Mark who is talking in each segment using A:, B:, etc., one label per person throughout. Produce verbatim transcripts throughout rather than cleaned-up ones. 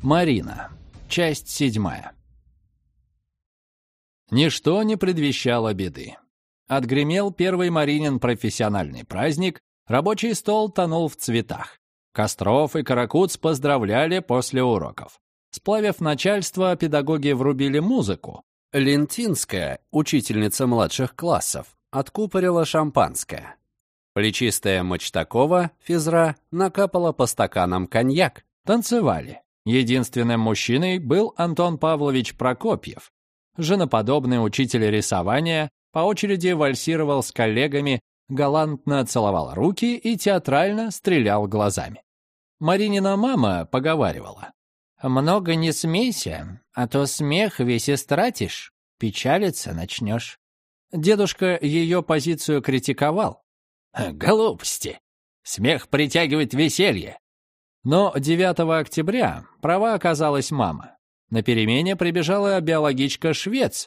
A: Марина. Часть седьмая. Ничто не предвещало беды. Отгремел первый Маринин профессиональный праздник, рабочий стол тонул в цветах. Костров и Каракуц поздравляли после уроков. Сплавив начальство, педагоги врубили музыку. Лентинская, учительница младших классов, откупорила шампанское. Плечистая Мочтакова, физра, накапала по стаканам коньяк. Танцевали. Единственным мужчиной был Антон Павлович Прокопьев. Женоподобный учитель рисования по очереди вальсировал с коллегами, галантно целовал руки и театрально стрелял глазами. Маринина мама поговаривала: «Много не смейся, а то смех весь истратишь, печалиться начнешь». Дедушка ее позицию критиковал. «Глупости! Смех притягивает веселье». Но девятого октября права оказалась мама. На перемене прибежала биологичка Швец.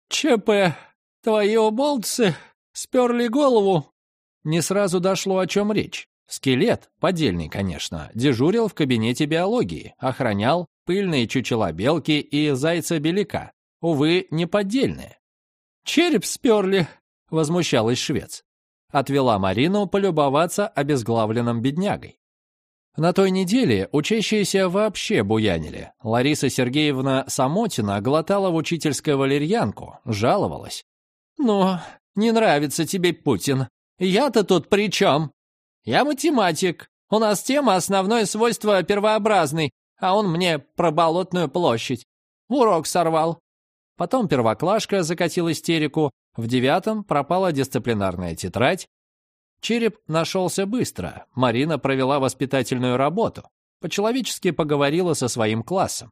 A: «ЧП, твои оболтусы сперли голову». Не сразу дошло, о чем речь. Скелет, поддельный, конечно, дежурил в кабинете биологии, охранял пыльные чучела белки и зайца-беляка. Увы, не поддельные. «Череп сперли», — возмущалась Швец. Отвела Марину полюбоваться обезглавленным беднягой. На той неделе учащиеся вообще буянили. Лариса Сергеевна Самотина глотала в учительской валерьянку, жаловалась. «Ну, не нравится тебе Путин. Я-то тут при чем? Я математик. У нас тема «Основное свойство первообразный», а он мне про Болотную площадь. Урок сорвал». Потом первоклашка закатил истерику. В девятом пропала дисциплинарная тетрадь. Череп нашелся быстро. Марина провела воспитательную работу. По-человечески поговорила со своим классом.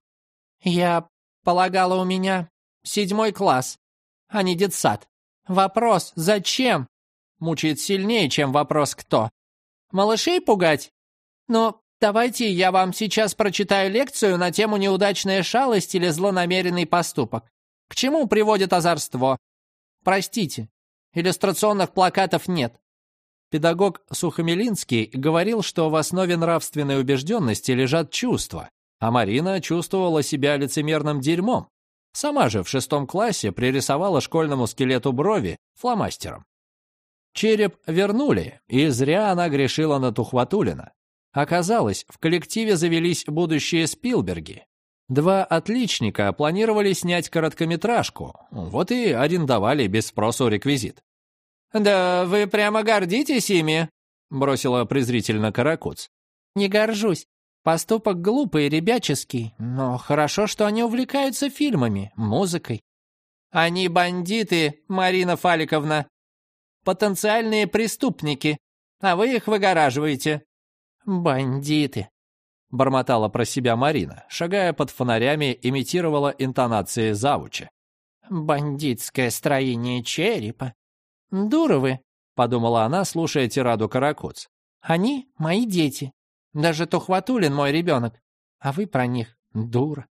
A: «Я полагала, у меня седьмой класс, а не детсад. Вопрос «зачем?» мучает сильнее, чем вопрос «кто?». Малышей пугать? Но давайте я вам сейчас прочитаю лекцию на тему «Неудачная шалость или злонамеренный поступок». К чему приводит озорство? Простите, иллюстрационных плакатов нет. Педагог Сухомелинский говорил, что в основе нравственной убежденности лежат чувства, а Марина чувствовала себя лицемерным дерьмом. Сама же в шестом классе пририсовала школьному скелету брови фломастером. Череп вернули, и зря она грешила на Тухватуллина. Оказалось, в коллективе завелись будущие Спилберги. Два отличника планировали снять короткометражку, вот и арендовали без спросу реквизит. «Да вы прямо гордитесь ими?» — бросила презрительно Каракуц. «Не горжусь. Поступок глупый и ребяческий, но хорошо, что они увлекаются фильмами, музыкой». «Они бандиты, Марина Фаликовна. Потенциальные преступники, а вы их выгораживаете». «Бандиты», — бормотала про себя Марина, шагая под фонарями, имитировала интонации завуча. «Бандитское строение черепа». «Дуры вы», — подумала она, слушая тираду Каракуц. «Они мои дети. Даже Тухватуллин мой ребенок. А вы про них дура».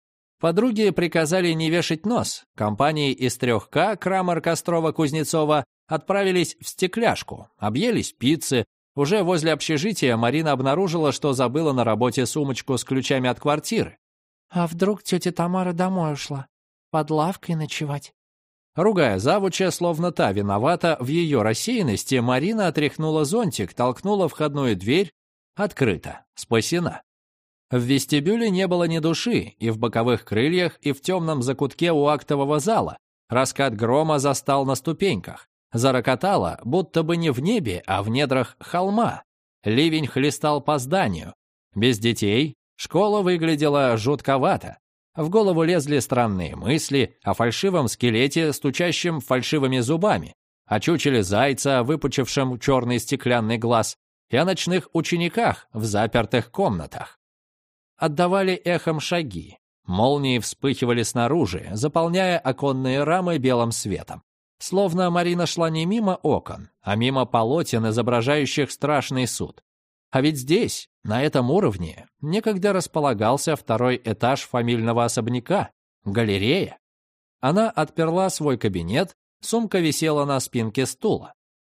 A: Подруги приказали не вешать нос. Компании из трех К Крамер, Кострова, Кузнецова отправились в Стекляшку, объелись пиццы. Уже возле общежития Марина обнаружила, что забыла на работе сумочку с ключами от квартиры. «А вдруг тетя Тамара домой ушла? Под лавкой ночевать?» Ругая завуча, словно та виновата в ее рассеянности, Марина отряхнула зонтик, толкнула входную дверь. Открыто. Спасена. В вестибюле не было ни души, и в боковых крыльях, и в темном закутке у актового зала. Раскат грома застал на ступеньках. Зарокотало, будто бы не в небе, а в недрах холма. Ливень хлестал по зданию. Без детей школа выглядела жутковато. В голову лезли странные мысли о фальшивом скелете, стучащем фальшивыми зубами, о чучеле зайца, выпучившем черный стеклянный глаз, и о ночных учениках в запертых комнатах. Отдавали эхом шаги. Молнии вспыхивали снаружи, заполняя оконные рамы белым светом. Словно Марина шла не мимо окон, а мимо полотен, изображающих страшный суд. А ведь здесь, на этом уровне, некогда располагался второй этаж фамильного особняка, галерея. Она отперла свой кабинет, сумка висела на спинке стула.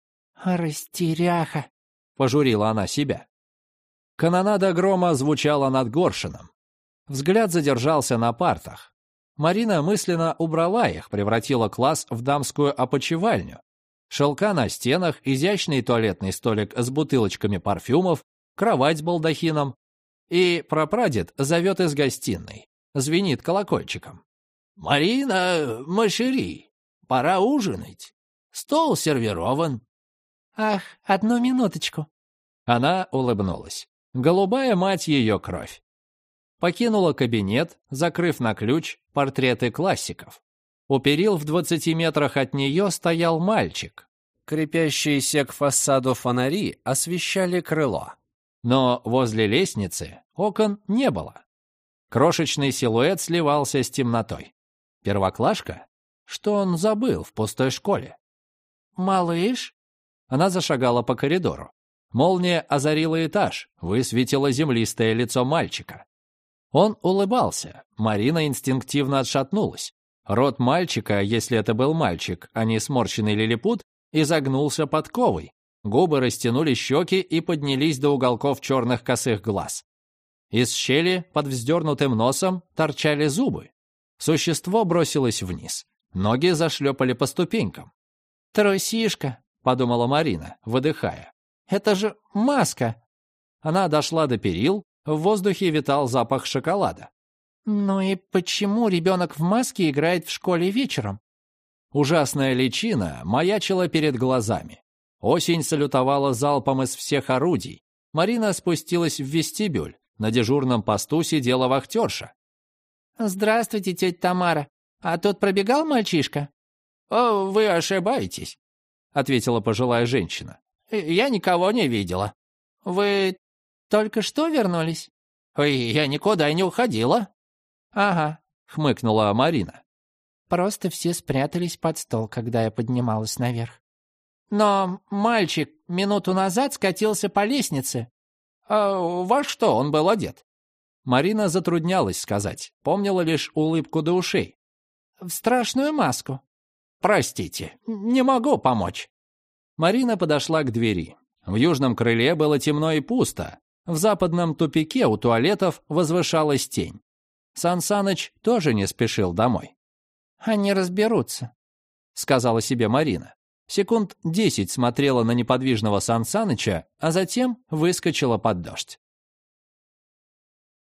A: «Растеряха», — пожурила она себя. Канонада грома звучала над Горшином. Взгляд задержался на партах. Марина мысленно убрала их, превратила класс в дамскую опочивальню. Шелка на стенах, изящный туалетный столик с бутылочками парфюмов, кровать с балдахином. И прапрадед зовет из гостиной. Звенит колокольчиком. «Марина, Машери, пора ужинать. Стол сервирован».
B: «Ах, одну минуточку».
A: Она улыбнулась. Голубая мать ее кровь. Покинула кабинет, закрыв на ключ портреты классиков. У перил в двадцати метрах от нее стоял мальчик. Крепящиеся к фасаду фонари освещали крыло. Но возле лестницы окон не было. Крошечный силуэт сливался с темнотой. Первоклашка? Что он забыл в пустой школе?
B: «Малыш?»
A: Она зашагала по коридору. Молния озарила этаж, высветила землистое лицо мальчика. Он улыбался. Марина инстинктивно отшатнулась. Рот мальчика, если это был мальчик, а не сморщенный лилипут, изогнулся подковой. Губы растянули щеки и поднялись до уголков черных косых глаз. Из щели под вздернутым носом торчали зубы. Существо бросилось вниз. Ноги зашлепали по ступенькам.
B: «Трусишка», — подумала Марина, выдыхая. «Это же маска».
A: Она дошла до перил, в воздухе витал запах шоколада.
B: «Ну и почему ребенок в маске играет в школе вечером?»
A: Ужасная личина маячила перед глазами. Осень салютовала залпом из всех орудий. Марина спустилась в вестибюль. На дежурном посту сидела вахтерша.
B: «Здравствуйте, тетя Тамара. А тут пробегал мальчишка?»
A: «О, вы ошибаетесь», — ответила пожилая женщина. «Я никого не видела».
B: «Вы только что вернулись?»
A: «Я никуда не уходила».
B: «Ага»,
A: — хмыкнула Марина.
B: «Просто все спрятались под стол, когда я поднималась наверх. Но мальчик минуту назад скатился по лестнице».
A: «А во что он был одет?» Марина затруднялась сказать, помнила лишь улыбку до ушей.
B: «В страшную маску».
A: «Простите, не могу помочь». Марина подошла к двери. В южном крыле было темно и пусто. В западном тупике у туалетов возвышалась тень. Сан Саныч тоже не спешил домой.
B: «Они разберутся»,
A: — сказала себе Марина. Секунд десять смотрела на неподвижного Сан Саныча, а затем выскочила под дождь.